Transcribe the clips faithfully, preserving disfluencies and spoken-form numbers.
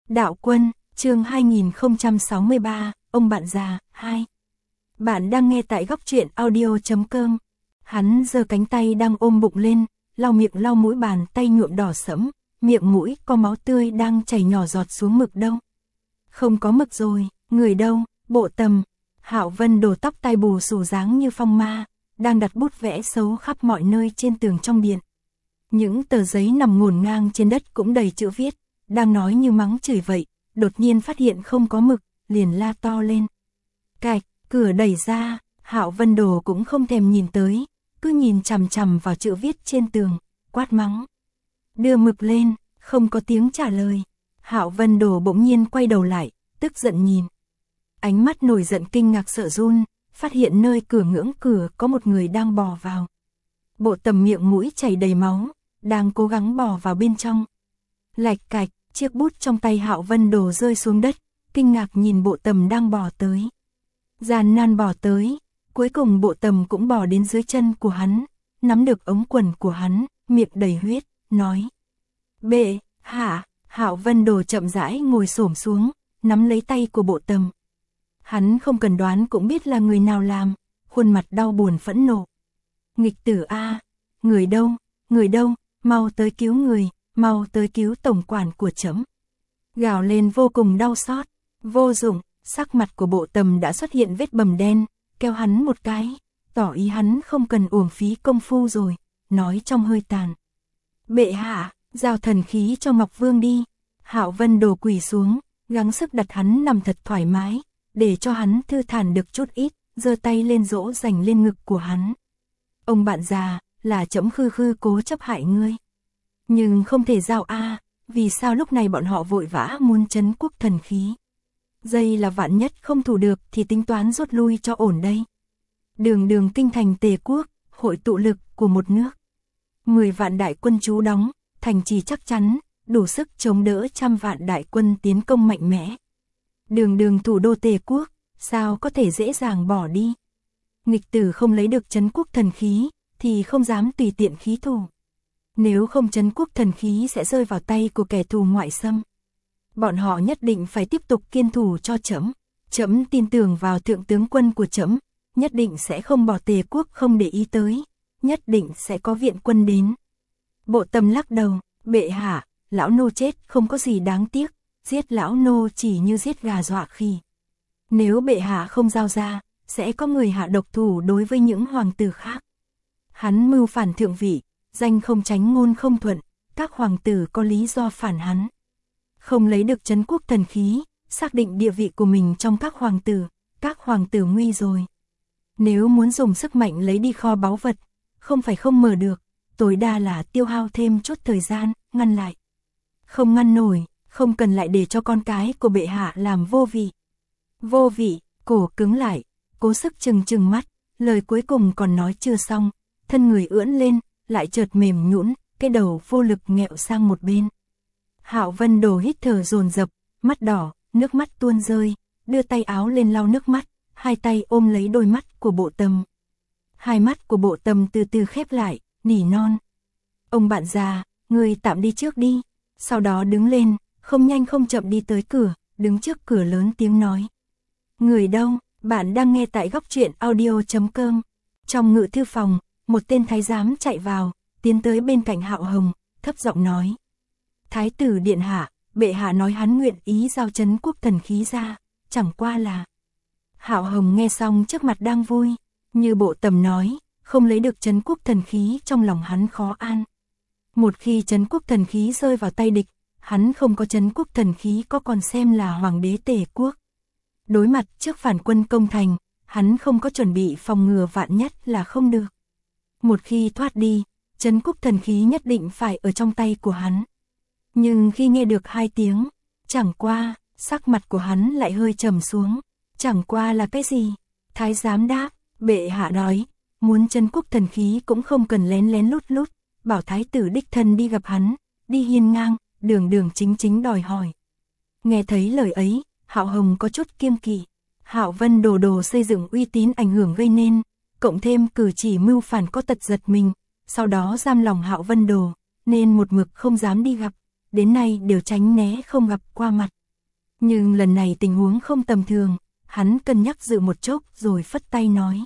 Đạo Quân, chương hai nghìn không trăm sáu mươi ba, ông bạn già, hai. Bạn đang nghe tại góc truyện audio chấm com. Hắn giơ cánh tay đang ôm bụng lên, lau miệng lau mũi, bàn tay nhuộm đỏ sẫm, miệng mũi có máu tươi đang chảy nhỏ giọt xuống. Mực đâu? Không có mực rồi. Người đâu? Bộ Tầm. Hạo Vân đổ tóc tai bù xù dáng như phong ma, đang đặt bút vẽ xấu khắp mọi nơi trên tường trong điện. Những tờ giấy nằm ngổn ngang trên đất cũng đầy chữ viết, đang nói như mắng chửi vậy, đột nhiên phát hiện không có mực, liền la to lên. Cạch, cửa đẩy ra, Hạo Vân Đồ cũng không thèm nhìn tới, cứ nhìn chằm chằm vào chữ viết trên tường, quát mắng. Đưa mực lên, không có tiếng trả lời. Hạo Vân Đồ bỗng nhiên quay đầu lại, tức giận nhìn. Ánh mắt nổi giận kinh ngạc sợ run, phát hiện nơi cửa ngưỡng cửa có một người đang bò vào. Bộ Tầm miệng mũi chảy đầy máu, đang cố gắng bò vào bên trong. Lạch cạch, chiếc bút trong tay Hạo Vân Đồ rơi xuống đất, kinh ngạc nhìn Bộ Tầm đang bò tới. Gian nan bò tới, cuối cùng Bộ Tầm cũng bò đến dưới chân của hắn, nắm được ống quần của hắn, miệng đầy huyết, nói. Bệ hạ. Hạo Vân Đồ chậm rãi ngồi xổm xuống, nắm lấy tay của Bộ Tầm. Hắn không cần đoán cũng biết là người nào làm, khuôn mặt đau buồn phẫn nộ. Nghịch tử a, người đâu, người đâu, mau tới cứu người, mau tới cứu tổng quản của trẫm. Gào lên vô cùng đau xót. Vô dụng, sắc mặt của Bộ Tầm đã xuất hiện vết bầm đen, kéo hắn một cái, tỏ ý hắn không cần uổng phí công phu rồi, nói trong hơi tàn. Bệ hạ, giao thần khí cho Ngọc Vương đi. Hạo Vân Đồ quỳ xuống, gắng sức đặt hắn nằm thật thoải mái, để cho hắn thư thản được chút ít, giơ tay lên dỗ dành lên ngực của hắn. Ông bạn già, là trẫm khư khư cố chấp hại ngươi. Nhưng không thể giao a, vì sao lúc này bọn họ vội vã muốn trấn quốc thần khí? Dây là vạn nhất không thủ được thì tính toán rút lui cho ổn đây. Đường đường kinh thành Tề quốc, hội tụ lực của một nước. Mười vạn đại quân trú đóng, thành trì chắc chắn, đủ sức chống đỡ trăm vạn đại quân tiến công mạnh mẽ. Đường đường thủ đô Tề quốc, sao có thể dễ dàng bỏ đi? Nghịch tử không lấy được trấn quốc thần khí, thì không dám tùy tiện khí thủ. Nếu không trấn quốc thần khí sẽ rơi vào tay của kẻ thù ngoại xâm. Bọn họ nhất định phải tiếp tục kiên thủ cho trẫm. Trẫm tin tưởng vào thượng tướng quân của trẫm, nhất định sẽ không bỏ Tề quốc không để ý tới, nhất định sẽ có viện quân đến. Bộ Tầm lắc đầu, bệ hạ, lão nô chết không có gì đáng tiếc, giết lão nô chỉ như giết gà dọa khỉ. Nếu bệ hạ không giao ra, sẽ có người hạ độc thủ đối với những hoàng tử khác. Hắn mưu phản thượng vị, danh không tránh ngôn không thuận, các hoàng tử có lý do phản hắn. Không lấy được trấn quốc thần khí, xác định địa vị của mình trong các hoàng tử, các hoàng tử nguy rồi. Nếu muốn dùng sức mạnh lấy đi kho báu vật, không phải không mở được, tối đa là tiêu hao thêm chút thời gian, ngăn lại. Không ngăn nổi, không cần lại để cho con cái của bệ hạ làm vô vị. Vô vị, cổ cứng lại, cố sức trừng trừng mắt, lời cuối cùng còn nói chưa xong, thân người ưỡn lên, lại chợt mềm nhũn, cái đầu vô lực nghẹo sang một bên. Hạo Vân Đồ hít thở dồn dập, mắt đỏ, nước mắt tuôn rơi, đưa tay áo lên lau nước mắt, hai tay ôm lấy đôi mắt của Bộ Tầm. Hai mắt của Bộ Tầm từ từ khép lại, nỉ non. Ông bạn già, ngươi tạm đi trước đi. Sau đó đứng lên, không nhanh không chậm đi tới cửa, đứng trước cửa lớn tiếng nói. Người đâu? Bạn đang nghe tại góc truyện audio chấm com. Trong ngự thư phòng, một tên thái giám chạy vào, tiến tới bên cạnh Hạo Hồng, thấp giọng nói. Thái tử điện hạ, bệ hạ nói hắn nguyện ý giao trấn quốc thần khí ra, chẳng qua là. Hạo Hồng nghe xong trước mặt đang vui, như Bộ Tầm nói, không lấy được trấn quốc thần khí trong lòng hắn khó an. Một khi trấn quốc thần khí rơi vào tay địch, hắn không có trấn quốc thần khí có còn xem là hoàng đế Tề quốc. Đối mặt trước phản quân công thành, hắn không có chuẩn bị phòng ngừa vạn nhất là không được. Một khi thoát đi, trấn quốc thần khí nhất định phải ở trong tay của hắn. Nhưng khi nghe được hai tiếng, chẳng qua, sắc mặt của hắn lại hơi trầm xuống. Chẳng qua là cái gì? Thái giám đáp, bệ hạ nói, muốn trấn quốc thần khí cũng không cần lén lén lút lút, bảo thái tử đích thân đi gặp hắn, đi hiên ngang, đường đường chính chính đòi hỏi. Nghe thấy lời ấy, Hạo Hồng có chút kiêng kỵ. Hạo Vân Đồ đồ xây dựng uy tín ảnh hưởng gây nên, cộng thêm cử chỉ mưu phản có tật giật mình, sau đó giam lòng Hạo Vân Đồ, nên một mực không dám đi gặp, đến nay đều tránh né không gặp qua mặt. Nhưng lần này tình huống không tầm thường, hắn cân nhắc dự một chốc rồi phất tay nói.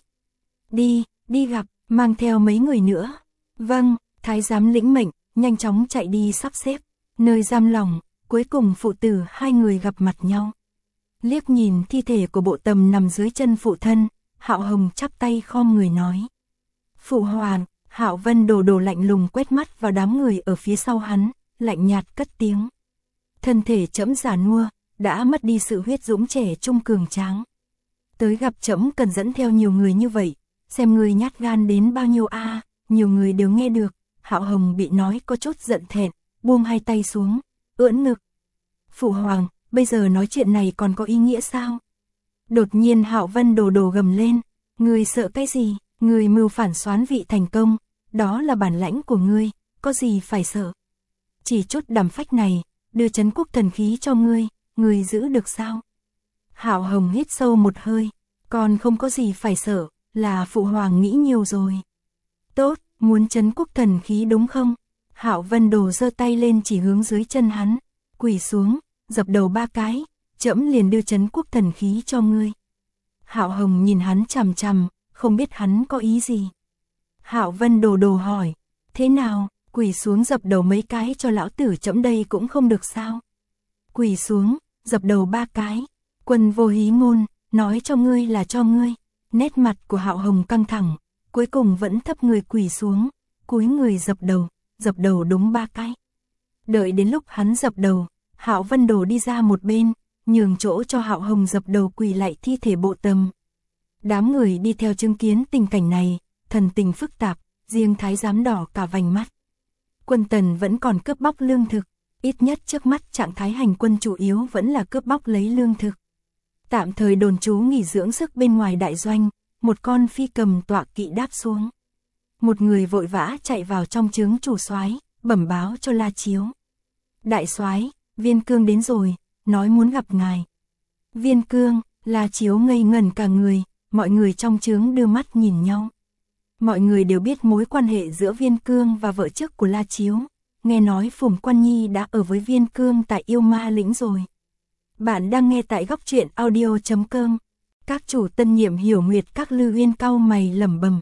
Đi, đi gặp, mang theo mấy người nữa. Vâng, thái giám lĩnh mệnh, nhanh chóng chạy đi sắp xếp. Nơi giam lỏng, cuối cùng phụ tử hai người gặp mặt nhau. Liếc nhìn thi thể của Bộ Tầm nằm dưới chân phụ thân, Hạo Hồng chắp tay khom người nói. Phụ hoàng, Hạo Vân Đồ Đồ lạnh lùng quét mắt vào đám người ở phía sau hắn, lạnh nhạt cất tiếng. Thân thể trẫm già nua, đã mất đi sự huyết dũng trẻ trung cường tráng. Tới gặp trẫm cần dẫn theo nhiều người như vậy, xem người nhát gan đến bao nhiêu a. Nhiều người đều nghe được. Hạo Hồng bị nói có chút giận thẹn, buông hai tay xuống, ưỡn ngực. Phụ hoàng, bây giờ nói chuyện này còn có ý nghĩa sao? Đột nhiên Hạo Vân Đồ Đồ gầm lên, người sợ cái gì? Người mưu phản soán vị thành công, đó là bản lãnh của ngươi, có gì phải sợ? Chỉ chút đàm phách này, đưa trấn quốc thần khí cho ngươi, ngươi giữ được sao? Hạo Hồng hít sâu một hơi, còn không có gì phải sợ, là phụ hoàng nghĩ nhiều rồi. Tốt, muốn trấn quốc thần khí đúng không? Hạo Vân Đồ giơ tay lên chỉ hướng dưới chân hắn, quỳ xuống, dập đầu ba cái, trẫm liền đưa trấn quốc thần khí cho ngươi. Hạo Hồng nhìn hắn chằm chằm, không biết hắn có ý gì. Hạo Vân Đồ Đồ hỏi, thế nào, quỳ xuống dập đầu mấy cái cho lão tử trẫm đây cũng không được sao? Quỳ xuống, dập đầu ba cái, Quân Vô Hí Ngôn, nói cho ngươi là cho ngươi. Nét mặt của Hạo Hồng căng thẳng, cuối cùng vẫn thấp người quỳ xuống, cúi người dập đầu, dập đầu đúng ba cái. Đợi đến lúc hắn dập đầu, Hạo Vân Đồ đi ra một bên, nhường chỗ cho Hạo Hồng dập đầu quỳ lại thi thể Bộ Tầm. Đám người đi theo chứng kiến tình cảnh này, thần tình phức tạp, riêng thái giám đỏ cả vành mắt. Quân Tần vẫn còn cướp bóc lương thực, ít nhất trước mắt trạng thái hành quân chủ yếu vẫn là cướp bóc lấy lương thực. Tạm thời đồn trú nghỉ dưỡng sức bên ngoài đại doanh, một con phi cầm tọa kỵ đáp xuống. Một người vội vã chạy vào trong trướng chủ soái, bẩm báo cho La Chiếu. Đại soái, Viên Cương đến rồi, nói muốn gặp ngài. Viên Cương, La Chiếu ngây ngẩn cả người, mọi người trong trướng đưa mắt nhìn nhau. Mọi người đều biết mối quan hệ giữa Viên Cương và vợ trước của La Chiếu, nghe nói Phùng Quan Nhi đã ở với Viên Cương tại Yêu Ma Lĩnh rồi. Bạn đang nghe tại góc truyện audio chấm com. Các chủ tân nhiệm Hiểu Nguyệt Các Lư Uyên cau mày lẩm bẩm.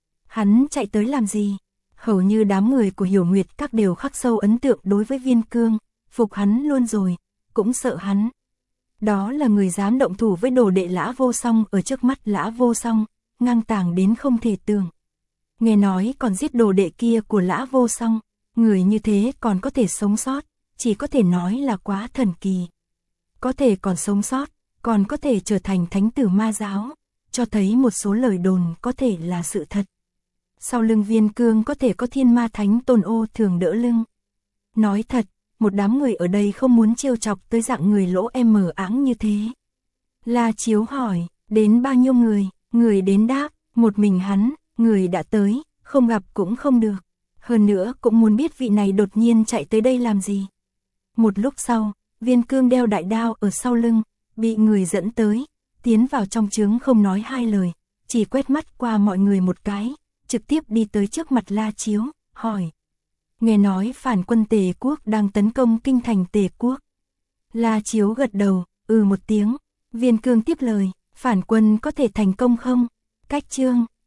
Hắn chạy tới làm gì? Hầu như đám người của Hiểu Nguyệt Các đều khắc sâu ấn tượng đối với Viên Cương, phục hắn luôn rồi, cũng sợ hắn. Đó là người dám động thủ với đồ đệ Lã Vô Song ở trước mắt Lã Vô Song, ngang tàng đến không thể tưởng. Nghe nói còn giết đồ đệ kia của Lã Vô Song, người như thế còn có thể sống sót, chỉ có thể nói là quá thần kỳ. Có thể còn sống sót, còn có thể trở thành thánh tử ma giáo, cho thấy một số lời đồn có thể là sự thật. Sau lưng Viên Cương có thể có thiên ma thánh Tôn Ô thường đỡ lưng. Nói thật, một đám người ở đây không muốn trêu chọc tới dạng người lỗ em mờ áng như thế. La Chiếu hỏi, đến bao nhiêu người? Người đến đáp, một mình hắn, người đã tới, không gặp cũng không được. Hơn nữa cũng muốn biết vị này đột nhiên chạy tới đây làm gì. Một lúc sau, Viên Cương đeo đại đao ở sau lưng, bị người dẫn tới, tiến vào trong trướng không nói hai lời, chỉ quét mắt qua mọi người một cái, trực tiếp đi tới trước mặt La Chiếu, hỏi. Nghe nói phản quân Tề Quốc đang tấn công kinh thành Tề Quốc. La Chiếu gật đầu, ừ một tiếng. Viên Cương tiếp lời, phản quân có thể thành công không? Cách chương,